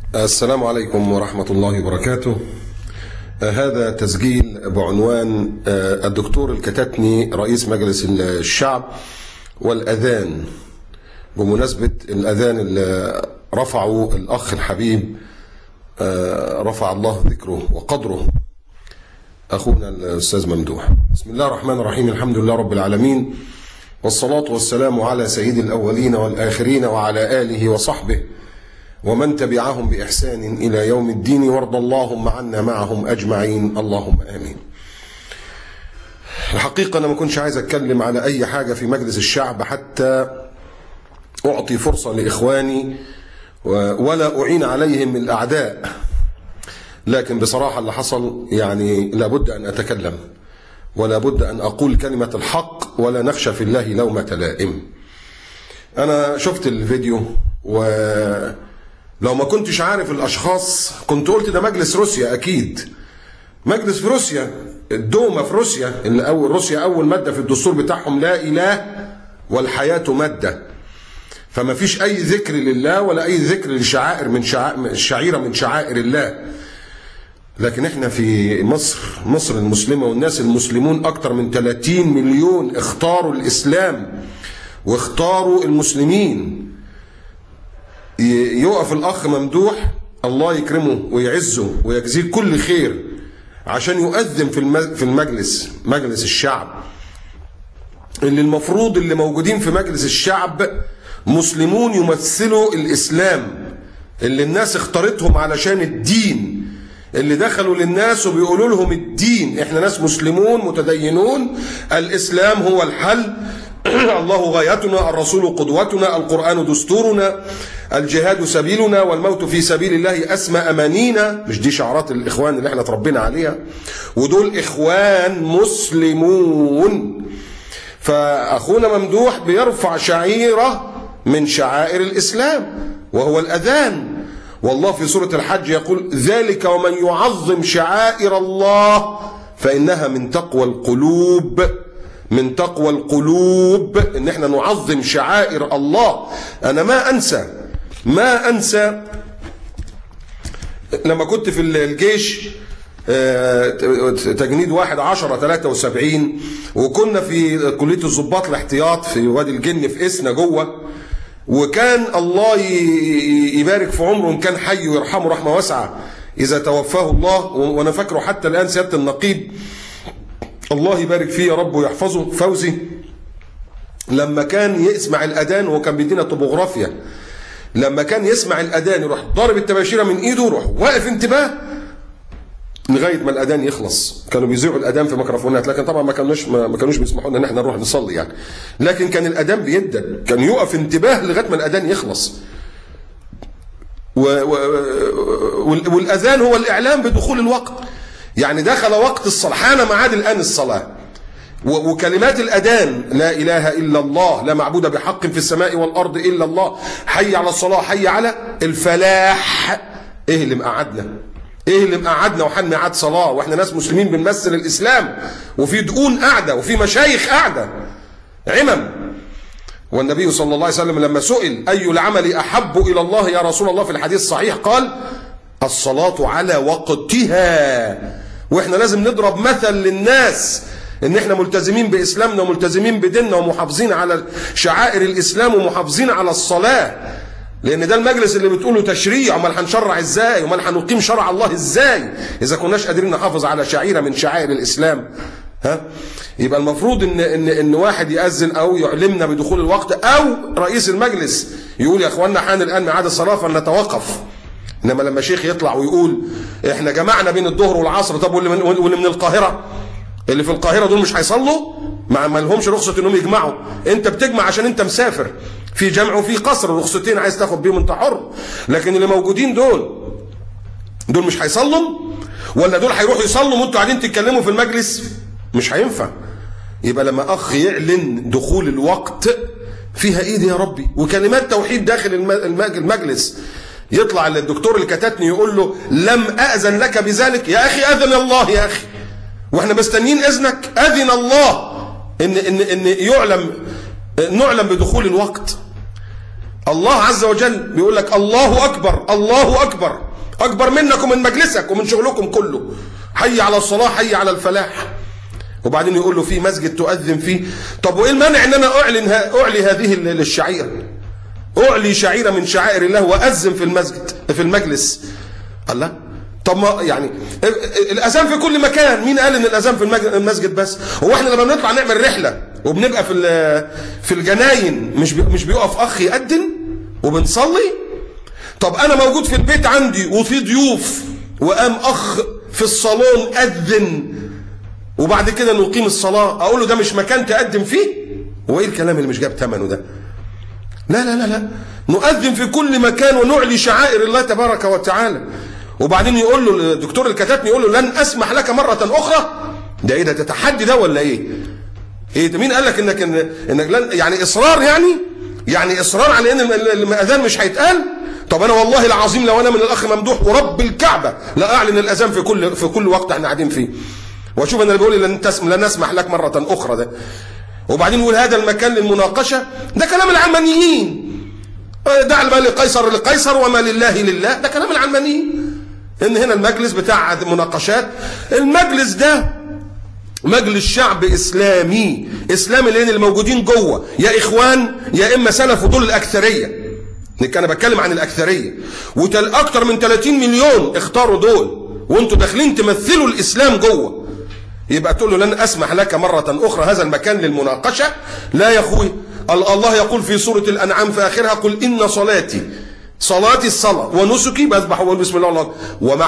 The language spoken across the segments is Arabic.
السلام عليكم ورحمة الله وبركاته. هذا تسجيل بعنوان الدكتور الكتاتني رئيس مجلس الشعب والأذان، بمناسبة الأذان اللي رفعه الأخ الحبيب رفع الله ذكره وقدره أخونا الأستاذ ممدوح. بسم الله الرحمن الرحيم، الحمد لله رب العالمين، والصلاة والسلام على سيد الأولين والآخرين وعلى آله وصحبه ومن تبعهم بإحسان إلى يوم الدين، وارض اللهم عنا معهم أجمعين، اللهم آمين. الحقيقة أنا ما كنتش عايز أتكلم على أي حاجة في مجلس الشعب حتى أعطي فرصة لإخواني ولا أعين عليهم من الأعداء، لكن بصراحة اللي حصل يعني لابد أن أتكلم ولا بد أن أقول كلمة الحق ولا نخشى في الله لومة لائم. أنا شفت الفيديو، ولو ما كنتش عارف الأشخاص كنت قلت ده مجلس روسيا. أكيد مجلس في روسيا، الدوما في روسيا، اللي روسيا أول مادة في الدستور بتاعهم لا إله والحياة مادة، فما فيش أي ذكر لله ولا أي ذكر لشعائر من شعيرة من شعائر الله. لكن احنا في مصر المسلمة والناس المسلمون أكتر من 30 مليون اختاروا الإسلام واختاروا المسلمين. يقف الأخ ممدوح الله يكرمه ويعزه ويجزيه كل خير عشان يؤذن في مجلس الشعب، اللي المفروض اللي موجودين في مجلس الشعب مسلمون يمثلوا الإسلام، اللي الناس اختارتهم علشان الدين، اللي دخلوا للناس وبيقولوا لهم الدين، احنا ناس مسلمون متدينون، الإسلام هو الحل، الله غايتنا، الرسول قدوتنا، القرآن دستورنا، الجهاد سبيلنا، والموت في سبيل الله أسمى أمانينا. مش دي شعارات الإخوان اللي احنا تربينا عليها؟ ودول إخوان مسلمون. فأخونا ممدوح بيرفع شعيرة من شعائر الإسلام وهو الأذان، والله في سورة الحج يقول ذلك ومن يعظم شعائر الله فإنها من تقوى القلوب. من تقوى القلوب ان احنا نعظم شعائر الله. انا ما انسى لما كنت في الجيش تجنيد 1/10/73، وكنا في كلية الضباط الاحتياط في وادي الجن في إسنا جوه، وكان الله يبارك في عمره ان كان حي ويرحمه رحمة واسعة اذا توفاه الله، وانا فاكره حتى الان سيادة النقيب الله يبارك فيه يا رب ويحفظه، فوزي، لما كان يسمع الأذان وهو كان بيدينا طبوغرافيا، لما كان يسمع الأذان يروح ضارب التباشيرة من إيده ويروح واقف انتباه لغاية ما الأذان يخلص. كانوا بيذيعوا الأذان في ميكروفونات، لكن طبعا ما كانوش بيسمحوا لنا ان احنا نروح نصلي يعني، لكن كان الأذان بيدن، كان يقف انتباه لغاية ما الأذان يخلص. والأذان هو الإعلام بدخول الوقت، يعني دخل وقت الصلاة، حان ميعاد الآن الصلاة، وكلمات الأذان لا إله إلا الله، لا معبود بحق في السماء والأرض إلا الله، حي على الصلاة، حي على الفلاح. إيه اللي مقعدنا وحان ميعاد صلاة وإحنا ناس مسلمين بنمثل الإسلام، وفي دقون قاعدة وفي مشايخ قاعدة عمم. والنبي صلى الله عليه وسلم لما سئل أي العمل أحب إلى الله يا رسول الله في الحديث الصحيح قال الصلاة على وقتها. واحنا لازم نضرب مثل للناس ان احنا ملتزمين باسلامنا وملتزمين بديننا ومحافظين على شعائر الاسلام ومحافظين على الصلاة، لان ده المجلس اللي بتقوله تشريع، امال هنشرع ازاي؟ امال هنقيم شرع الله ازاي اذا كناش قادرين نحافظ على شعيرة من شعائر الاسلام؟ يبقى المفروض ان واحد يأذن او يعلمنا بدخول الوقت، او رئيس المجلس يقول يا اخوانا حان الان ميعاد الصلاة فلنتوقف. انما لما شيخ يطلع ويقول احنا جمعنا بين الظهر والعصر، طب واللي من القاهرة، اللي في القاهرة دول مش هيصلوا؟ ما لهمش رخصة انهم يجمعوا. انت بتجمع عشان انت مسافر، في جمع وفي قصر، رخصتين عايز تاخد بيهم انت حر. لكن اللي موجودين دول مش هيصلوا، ولا دول هيروحوا يصلوا وانتوا قاعدين تتكلموا في المجلس؟ مش هينفع. يبقى لما اخ يعلن دخول الوقت فيها ايه دي يا ربي، وكلمات توحيد داخل المجلس، يطلع الدكتور الكتاتني يقول له لم أأذن لك بذلك. يا أخي أذن الله يا أخي، وإحنا مستنيين إذنك. أذن الله إن نعلم بدخول الوقت. الله عز وجل بيقول لك الله أكبر الله أكبر، أكبر منك ومن مجلسك ومن شغلكم كله، حي على الصلاة حي على الفلاح. وبعدين يقول له في مسجد تؤذن فيه. طب وإيه المانع إن أنا أعلي هذه الشعيرة، أعلي شعيرة من شعائر الله وأذن في المسجد في المجلس؟ الله، طب ما يعني الأذان في كل مكان، مين قال إن الأذان في المسجد بس؟ هو إحنا لما بنطلع نعمل رحلة وبنبقى في الجناين مش بيقف أخ يأذن وبنصلي؟ طب أنا موجود في البيت عندي وفي ضيوف وقام أخ في الصالون أذن وبعد كده نقيم الصلاة، أقول له ده مش مكان تقدم فيه؟ هو إيه الكلام اللي مش جاب ثمنه ده؟ لا لا لا لا، نؤذن في كل مكان ونعلي شعائر الله تبارك وتعالى. وبعدين يقول له الدكتور الكتاتني يقول له لن أسمح لك مرة أخرى. ده إيه ده، تتحدي ده ولا إيه؟ إيه ده، مين قال لك إنك لن، يعني إصرار، يعني إصرار على إن الأذان مش هيتقال؟ طب أنا والله العظيم لو أنا من الأخ ممدوح ورب الكعبة لا أعلن الأذان في كل وقت إحنا قاعدين فيه. وشوف أنا اللي بقول لن أسمح لك مرة أخرى ده. وبعدين يقول هذا المكان للمناقشة، ده كلام العلمانيين. دع ما لقيصر لقيصر وما لله لله، ده كلام العلمانيين. إن هنا المجلس بتاع مناقشات، المجلس ده مجلس شعب إسلامي، إسلامي، لأن الموجودين جوه يا إخوان يا إما سلف، ودول الأكثرية. أنا بتكلم عن الأكثرية، أكتر من 30 مليون اختاروا دول، وأنتوا داخلين تمثلوا الإسلام جوه. يبقى تقول له لن أسمح لك مرة أخرى، هذا المكان للمناقشة. لا يا أخوي، الله يقول في سورة الأنعام في آخرها قل إن صلاتي الصلاة ونسكي، بذبح وأقول بسم الله الله،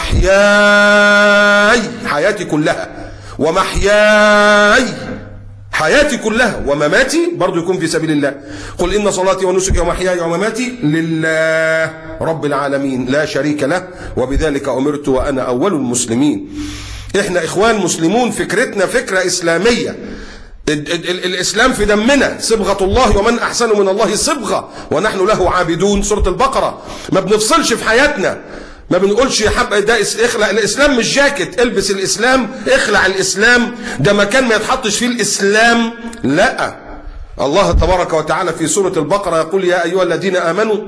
ومحياي، حياتي كلها، ومحياي حياتي كلها، ومماتي برضو يكون في سبيل الله. قل إن صلاتي ونسكي ومحياي ومماتي لله رب العالمين لا شريك له وبذلك أمرت وأنا أول المسلمين. إحنا إخوان مسلمون، فكرتنا فكرة إسلامية. الإسلام في دمنا، صبغة الله ومن أحسن من الله صبغة ونحن له عابدون، سورة البقرة. ما بنفصلش في حياتنا، ما بنقولش ده اخلع الإسلام مش جاكيت، البس الإسلام، اخلع الإسلام، ده مكان ما يتحطش فيه الإسلام. لا، الله تبارك وتعالى في سورة البقرة يقول يا أيها الذين آمنوا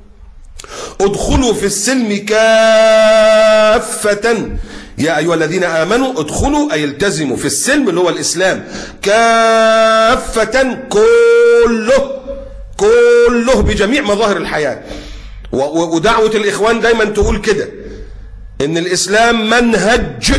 ادخلوا في السلم كافة. يا أيها الذين آمنوا ادخلوا، أي التزموا في السلم اللي هو الإسلام، كافة، كله بجميع مظاهر الحياة. ودعوة الإخوان دايما تقول كده، إن الإسلام منهج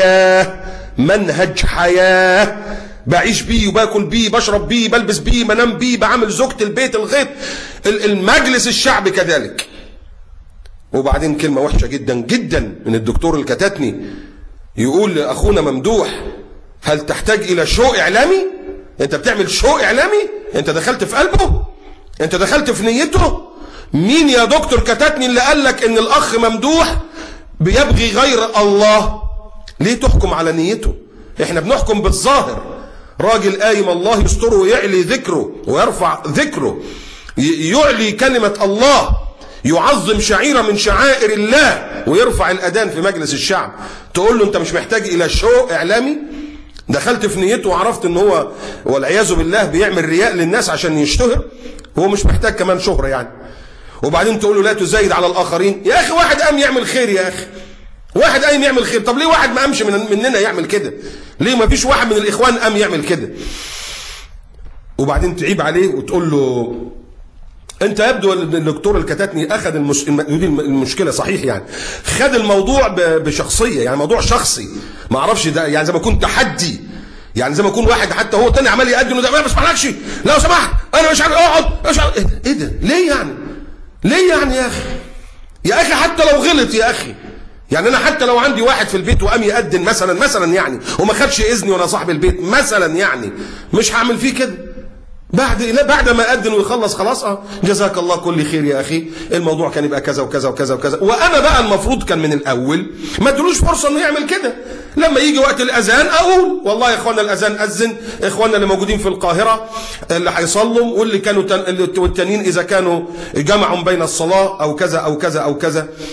حياة، بعيش بيه وباكل بيه، بشرب بيه، بلبس بيه، بنام بيه، بعمل زوجة البيت، الغيط، المجلس الشعبي كذلك. وبعدين كلمة وحشة جدا جدا من الدكتور الكتاتني، يقول لأخونا ممدوح هل تحتاج إلى شو إعلامي؟ أنت بتعمل شو إعلامي؟ أنت دخلت في قلبه؟ أنت دخلت في نيته؟ مين يا دكتور كتاتني اللي قال لك إن الأخ ممدوح بيبغي غير الله؟ ليه تحكم على نيته؟ إحنا بنحكم بالظاهر. راجل قايم الله يستره ويعلي ذكره ويرفع ذكره، يعلي كلمة الله، يعظم شعيرة من شعائر الله، ويرفع الأذان في مجلس الشعب. تقول له أنت مش محتاج إلى شو إعلامي؟ دخلت في نيته وعرفت أنه هو والعياذ بالله بيعمل رياء للناس عشان يشتهر، هو مش محتاج كمان شهرة يعني. وبعدين تقول له لا تزايد على الآخرين. يا أخي واحد قام يعمل خير، يا أخي واحد قام يعمل خير. طب ليه واحد ما قامش مننا يعمل كده؟ ليه ما فيش واحد من الإخوان قام يعمل كده؟ وبعدين تعيب عليه وتقول له انت يبدو ان الدكتور الكتاتني اخذ المشكله صحيح، يعني خد الموضوع بشخصيه، يعني موضوع شخصي، ما اعرفش ده، يعني زي ما يكون تحدي، يعني زي ما يكون واحد حتى هو تاني عمال يقدم ده ما بسمعلكش لو سمحت انا مش عارف اقعد، مش عارف ايه ده، ليه يعني؟ ليه يعني يا اخي؟ يا اخي حتى لو غلط يا اخي، يعني انا حتى لو عندي واحد في البيت وقام يقدم مثلا يعني وما خدش اذني وانا صاحب البيت مثلا، يعني مش هعمل فيه كده. بعد ما أذن ويخلص خلاص جزاك الله كل خير يا أخي، الموضوع كان يبقى كذا وكذا وكذا وكذا. وأنا بقى المفروض كان من الأول ما ادلوش فرصة إنه يعمل كده. لما يجي وقت الأذان أقول والله يا إخواننا الأذان أذن، إخواننا اللي موجودين في القاهرة اللي هيصلوا، واللي كانوا والتانيين إذا كانوا جمعوا بين الصلاة أو كذا أو كذا أو كذا،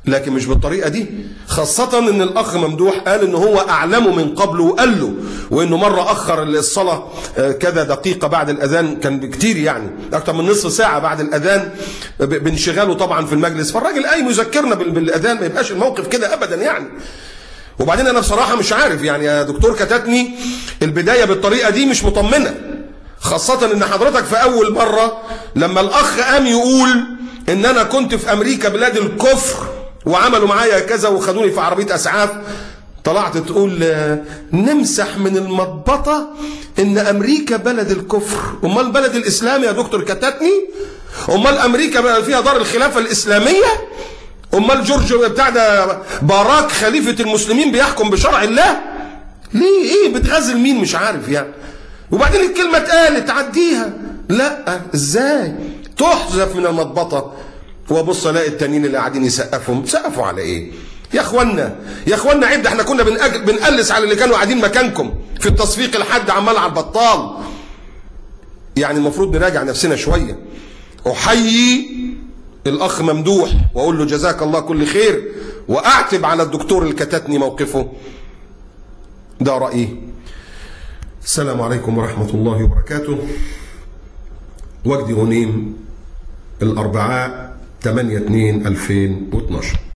لكن مش بالطريقة دي، خاصة ان الاخ ممدوح قال ان هو اعلمه من قبل وقال له، وانه مرة اخر الصلاة كذا دقيقة بعد الاذان، كان بكتير يعني اكتر من نصف ساعة بعد الاذان بانشغاله طبعا في المجلس، فالراجل قايم يذكرنا بالاذان، ما يبقاش الموقف كده ابدا يعني. وبعدين انا بصراحة مش عارف يعني يا دكتور كتاتني، البداية بالطريقة دي مش مطمنة، خاصة ان حضرتك في اول مرة لما الاخ قام يقول ان انا كنت في امريكا بلاد الكفر وعملوا معايا كذا وخدوني في عربية اسعاف، طلعت تقول نمسح من المضبطة ان امريكا بلد الكفر. امال بلد الاسلام يا دكتور كتاتني؟ امال امريكا بقى فيها دار الخلافة الاسلامية؟ امال جورج بتاع ده باراك خليفة المسلمين بيحكم بشرع الله؟ ليه ايه بتغازل مين مش عارف يعني. وبعدين الكلمة اتقالت عديها، لا ازاي تحذف من المضبطة؟ وابص الاقي التانيين اللي قاعدين سقفوا على ايه؟ يا اخوانا عيب، ده احنا كنا بنقلس على اللي كانوا قاعدين مكانكم في التصفيق لحد عمال على البطال. يعني المفروض نراجع نفسنا شوية. احيي الاخ ممدوح واقول له جزاك الله كل خير، واعتب على الدكتور الكتاتني موقفه. ده رأيي. السلام عليكم ورحمة الله وبركاته. وجدي غنيم، الأربعاء 8/2/2012.